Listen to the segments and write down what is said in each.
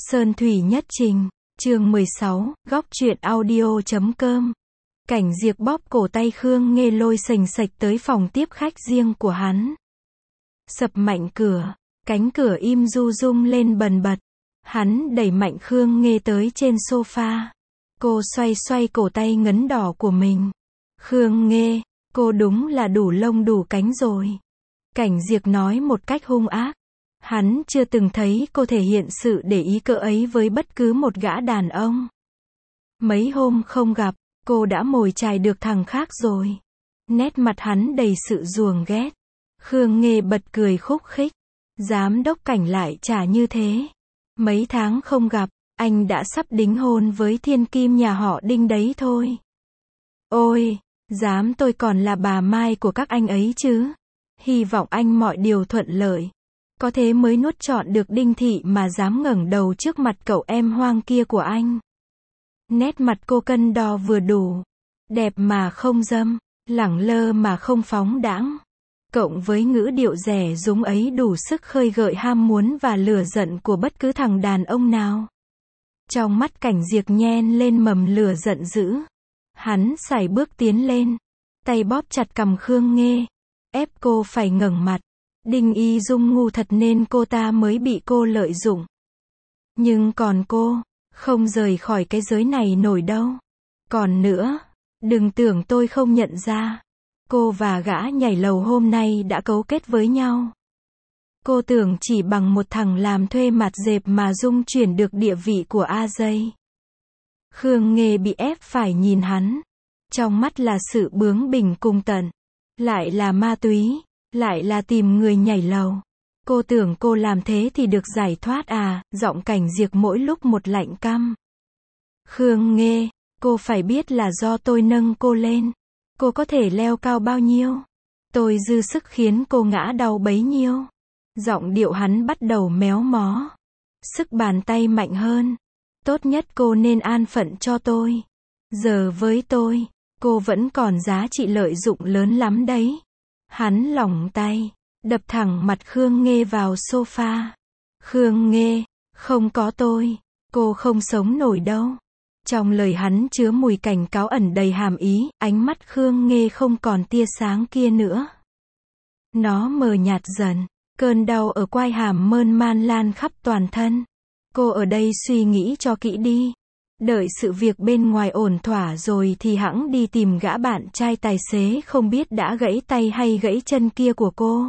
Sơn Thủy Nhất Trình, chương 16, góc truyện audio.com. Cảnh Diệp bóp cổ tay Khương Nghê lôi sành sạch tới phòng tiếp khách riêng của hắn. Sập mạnh cửa, cánh cửa im du rung lên bần bật. Hắn đẩy mạnh Khương Nghê tới trên sofa. Cô xoay xoay cổ tay ngấn đỏ của mình. Khương Nghê, cô đúng là đủ lông đủ cánh rồi. Cảnh Diệp nói một cách hung ác. Hắn chưa từng thấy cô thể hiện sự để ý cỡ ấy với bất cứ một gã đàn ông. Mấy hôm không gặp, cô đã mồi chài được thằng khác rồi. Nét mặt hắn đầy sự ruồng ghét. Khương Nghê bật cười khúc khích. Giám đốc Cảnh lại trả như thế. Mấy tháng không gặp, anh đã sắp đính hôn với thiên kim nhà họ Đinh đấy thôi. Ôi, dám tôi còn là bà Mai của các anh ấy chứ. Hy vọng anh mọi điều thuận lợi. Có thế mới nuốt trọn được Đinh Thị mà dám ngẩng đầu trước mặt cậu em hoang kia của anh. Nét mặt cô cân đo vừa đủ. Đẹp mà không dâm, lẳng lơ mà không phóng đãng. Cộng với ngữ điệu rẻ rúng ấy đủ sức khơi gợi ham muốn và lửa giận của bất cứ thằng đàn ông nào. Trong mắt Cảnh Diệp nhen lên mầm lửa giận dữ. Hắn sải bước tiến lên. Tay bóp chặt cằm Khương Nghê. Ép cô phải ngẩng mặt. Đinh Y Dung ngu thật nên cô ta mới bị cô lợi dụng. Nhưng còn cô, không rời khỏi cái giới này nổi đâu. Còn nữa, đừng tưởng tôi không nhận ra. Cô và gã nhảy lầu hôm nay đã cấu kết với nhau. Cô tưởng chỉ bằng một thằng làm thuê mặt dẹp mà Dung chuyển được địa vị của AJ. Khương Nghê bị ép phải nhìn hắn. Trong mắt là sự bướng bỉnh cùng tận. Lại là ma túy. Lại là tìm người nhảy lầu. Cô tưởng cô làm thế thì được giải thoát à, giọng Cảnh Diệp mỗi lúc một lạnh căm. Khương Nghê, cô phải biết là do tôi nâng cô lên. Cô có thể leo cao bao nhiêu? Tôi dư sức khiến cô ngã đau bấy nhiêu. Giọng điệu hắn bắt đầu méo mó. Sức bàn tay mạnh hơn. Tốt nhất cô nên an phận cho tôi. Giờ với tôi, cô vẫn còn giá trị lợi dụng lớn lắm đấy. Hắn lỏng tay, đập thẳng mặt Khương Nghê vào sofa. Khương Nghê, không có tôi, cô không sống nổi đâu. Trong lời hắn chứa mùi cảnh cáo ẩn đầy hàm ý, ánh mắt Khương Nghê không còn tia sáng kia nữa. Nó mờ nhạt dần, cơn đau ở quai hàm mơn man lan khắp toàn thân. Cô ở đây suy nghĩ cho kỹ đi. Đợi sự việc bên ngoài ổn thỏa rồi thì hẵng đi tìm gã bạn trai tài xế không biết đã gãy tay hay gãy chân kia của cô.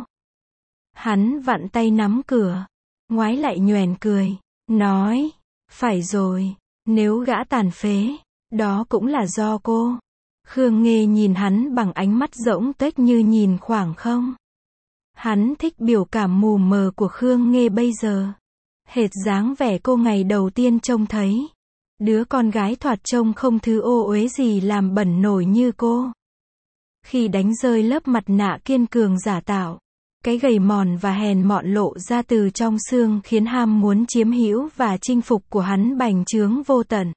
Hắn vặn tay nắm cửa, ngoái lại nhoẻn cười, nói, phải rồi, nếu gã tàn phế, đó cũng là do cô. Khương Nghê nhìn hắn bằng ánh mắt rỗng tuếch như nhìn khoảng không. Hắn thích biểu cảm mù mờ của Khương Nghê bây giờ. Hệt dáng vẻ cô ngày đầu tiên trông thấy. Đứa con gái thoạt trông không thứ ô uế gì làm bẩn nổi như cô. Khi đánh rơi lớp mặt nạ kiên cường giả tạo, cái gầy mòn và hèn mọn lộ ra từ trong xương khiến ham muốn chiếm hữu và chinh phục của hắn bành trướng vô tận.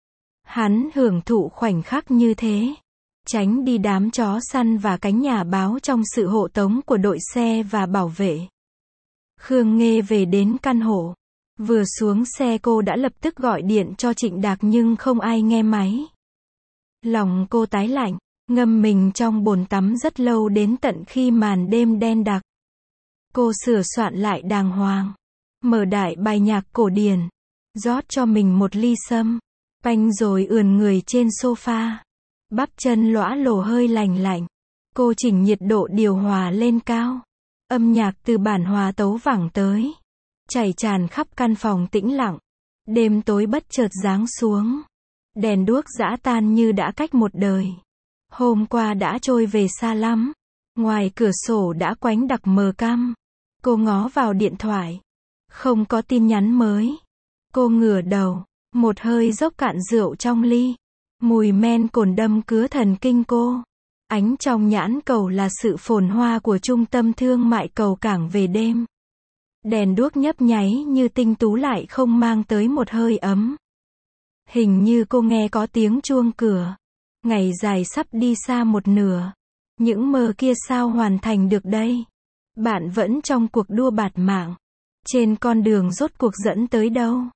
Hắn hưởng thụ khoảnh khắc như thế. Tránh đi đám chó săn và cánh nhà báo trong sự hộ tống của đội xe và bảo vệ. Khương Nghê về đến căn hộ. Vừa xuống xe cô đã lập tức gọi điện cho Trịnh Đạc nhưng không ai nghe máy. Lòng cô tái lạnh, ngâm mình trong bồn tắm rất lâu đến tận khi màn đêm đen đặc. Cô sửa soạn lại đàng hoàng, mở đại bài nhạc cổ điển, rót cho mình một ly sâm, panh rồi ườn người trên sofa. Bắp chân lõa lồ hơi lành lạnh. Cô chỉnh nhiệt độ điều hòa lên cao. Âm nhạc từ bản hòa tấu vẳng tới. Chảy tràn khắp căn phòng tĩnh lặng. Đêm tối bất chợt giáng xuống. Đèn đuốc giã tan như đã cách một đời. Hôm qua đã trôi về xa lắm. Ngoài cửa sổ đã quánh đặc mờ căm. Cô ngó vào điện thoại. Không có tin nhắn mới. Cô ngửa đầu. Một hơi dốc cạn rượu trong ly. Mùi men cồn đâm cứa thần kinh cô. Ánh trong nhãn cầu là sự phồn hoa của trung tâm thương mại cầu cảng về đêm. Đèn đuốc nhấp nháy như tinh tú lại không mang tới một hơi ấm. Hình như cô nghe có tiếng chuông cửa. Ngày dài sắp đi xa một nửa. Những mơ kia sao hoàn thành được đây? Bạn vẫn trong cuộc đua bạt mạng. Trên con đường rốt cuộc dẫn tới đâu?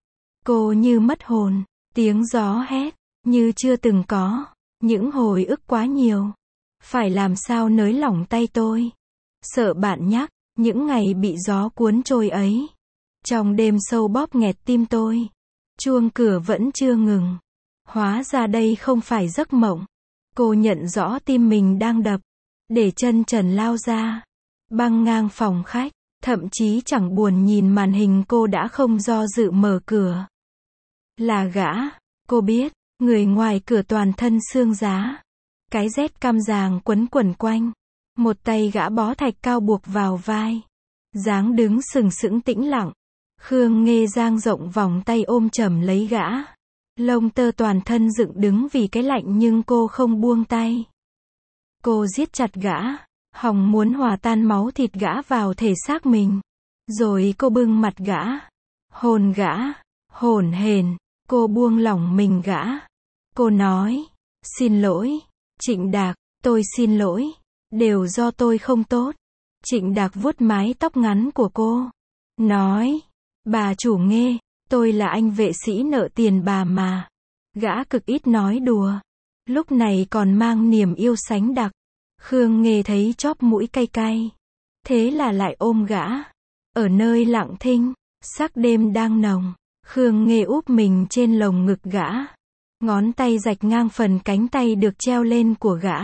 Cô như mất hồn, tiếng gió hét, như chưa từng có, những hồi ức quá nhiều. Phải làm sao nới lỏng tay tôi? Sợ bạn nhắc, những ngày bị gió cuốn trôi ấy. Trong đêm sâu bóp nghẹt tim tôi. Chuông cửa vẫn chưa ngừng. Hóa ra đây không phải giấc mộng. Cô nhận rõ tim mình đang đập. Để chân trần lao ra. Băng ngang phòng khách. Thậm chí chẳng buồn nhìn màn hình, cô đã không do dự mở cửa. Là gã. Cô biết, người ngoài cửa toàn thân xương giá. Cái rét căm ràng quấn quẩn quanh. Một tay gã bó thạch cao buộc vào vai. Dáng đứng sừng sững tĩnh lặng. Khương Nghê dang rộng vòng tay ôm chầm lấy gã. Lông tơ toàn thân dựng đứng vì cái lạnh nhưng cô không buông tay. Cô giết chặt gã. Hòng muốn hòa tan máu thịt gã vào thể xác mình. Rồi cô bưng mặt gã. Hôn gã. Hổn hển. Cô buông lỏng mình gã. Cô nói. Xin lỗi. Trịnh Đạc, tôi xin lỗi. Đều do tôi không tốt. Trịnh Đạc vuốt mái tóc ngắn của cô. Nói. Bà chủ Nghê, tôi là anh vệ sĩ nợ tiền bà mà. Gã cực ít nói đùa. Lúc này còn mang niềm yêu sánh đặc. Khương Nghê thấy chóp mũi cay cay. Thế là lại ôm gã. Ở nơi lặng thinh, sắc đêm đang nồng. Khương Nghê úp mình trên lồng ngực gã. Ngón tay rạch ngang phần cánh tay được treo lên của gã.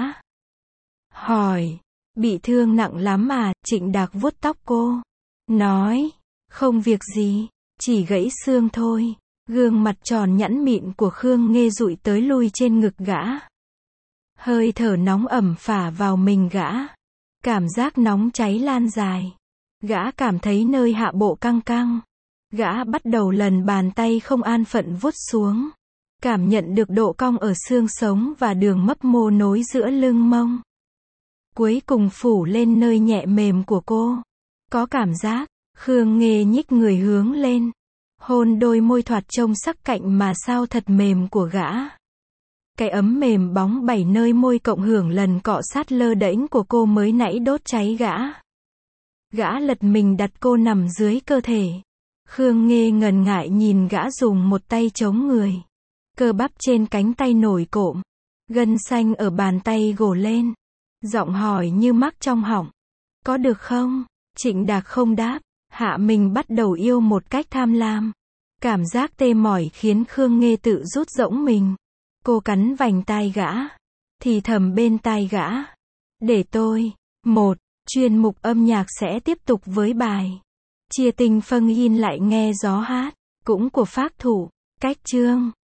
Hỏi. Bị thương nặng lắm à? Trịnh Đạc vuốt tóc cô. Nói. Không việc gì. Chỉ gãy xương thôi. Gương mặt tròn nhẵn mịn của Khương Nghê dụi tới lui trên ngực gã. Hơi thở nóng ẩm phả vào mình gã. Cảm giác nóng cháy lan dài. Gã cảm thấy nơi hạ bộ căng căng. Gã bắt đầu lần bàn tay không an phận vuốt xuống. Cảm nhận được độ cong ở xương sống và đường mấp mô nối giữa lưng mông. Cuối cùng phủ lên nơi nhẹ mềm của cô. Có cảm giác. Khương Nghê nhích người hướng lên. Hôn đôi môi thoạt trông sắc cạnh mà sao thật mềm của gã. Cái ấm mềm bóng bảy nơi môi cộng hưởng lần cọ sát lơ đễnh của cô mới nãy đốt cháy gã. Gã lật mình đặt cô nằm dưới cơ thể. Khương Nghê ngần ngại nhìn gã dùng một tay chống người. Cơ bắp trên cánh tay nổi cộm. Gân xanh ở bàn tay gồ lên. Giọng hỏi như mắc trong họng. Có được không? Trịnh Đạc không đáp. Hạ mình bắt đầu yêu một cách tham lam. Cảm giác tê mỏi khiến Khương Nghê tự rút rỗng mình. Cô cắn vành tai gã. Thì thầm bên tai gã. Để tôi. Chuyên mục âm nhạc sẽ tiếp tục với bài Chia tình Phân Yin lại nghe gió hát. Cũng của Phác Thủ. Cách chương.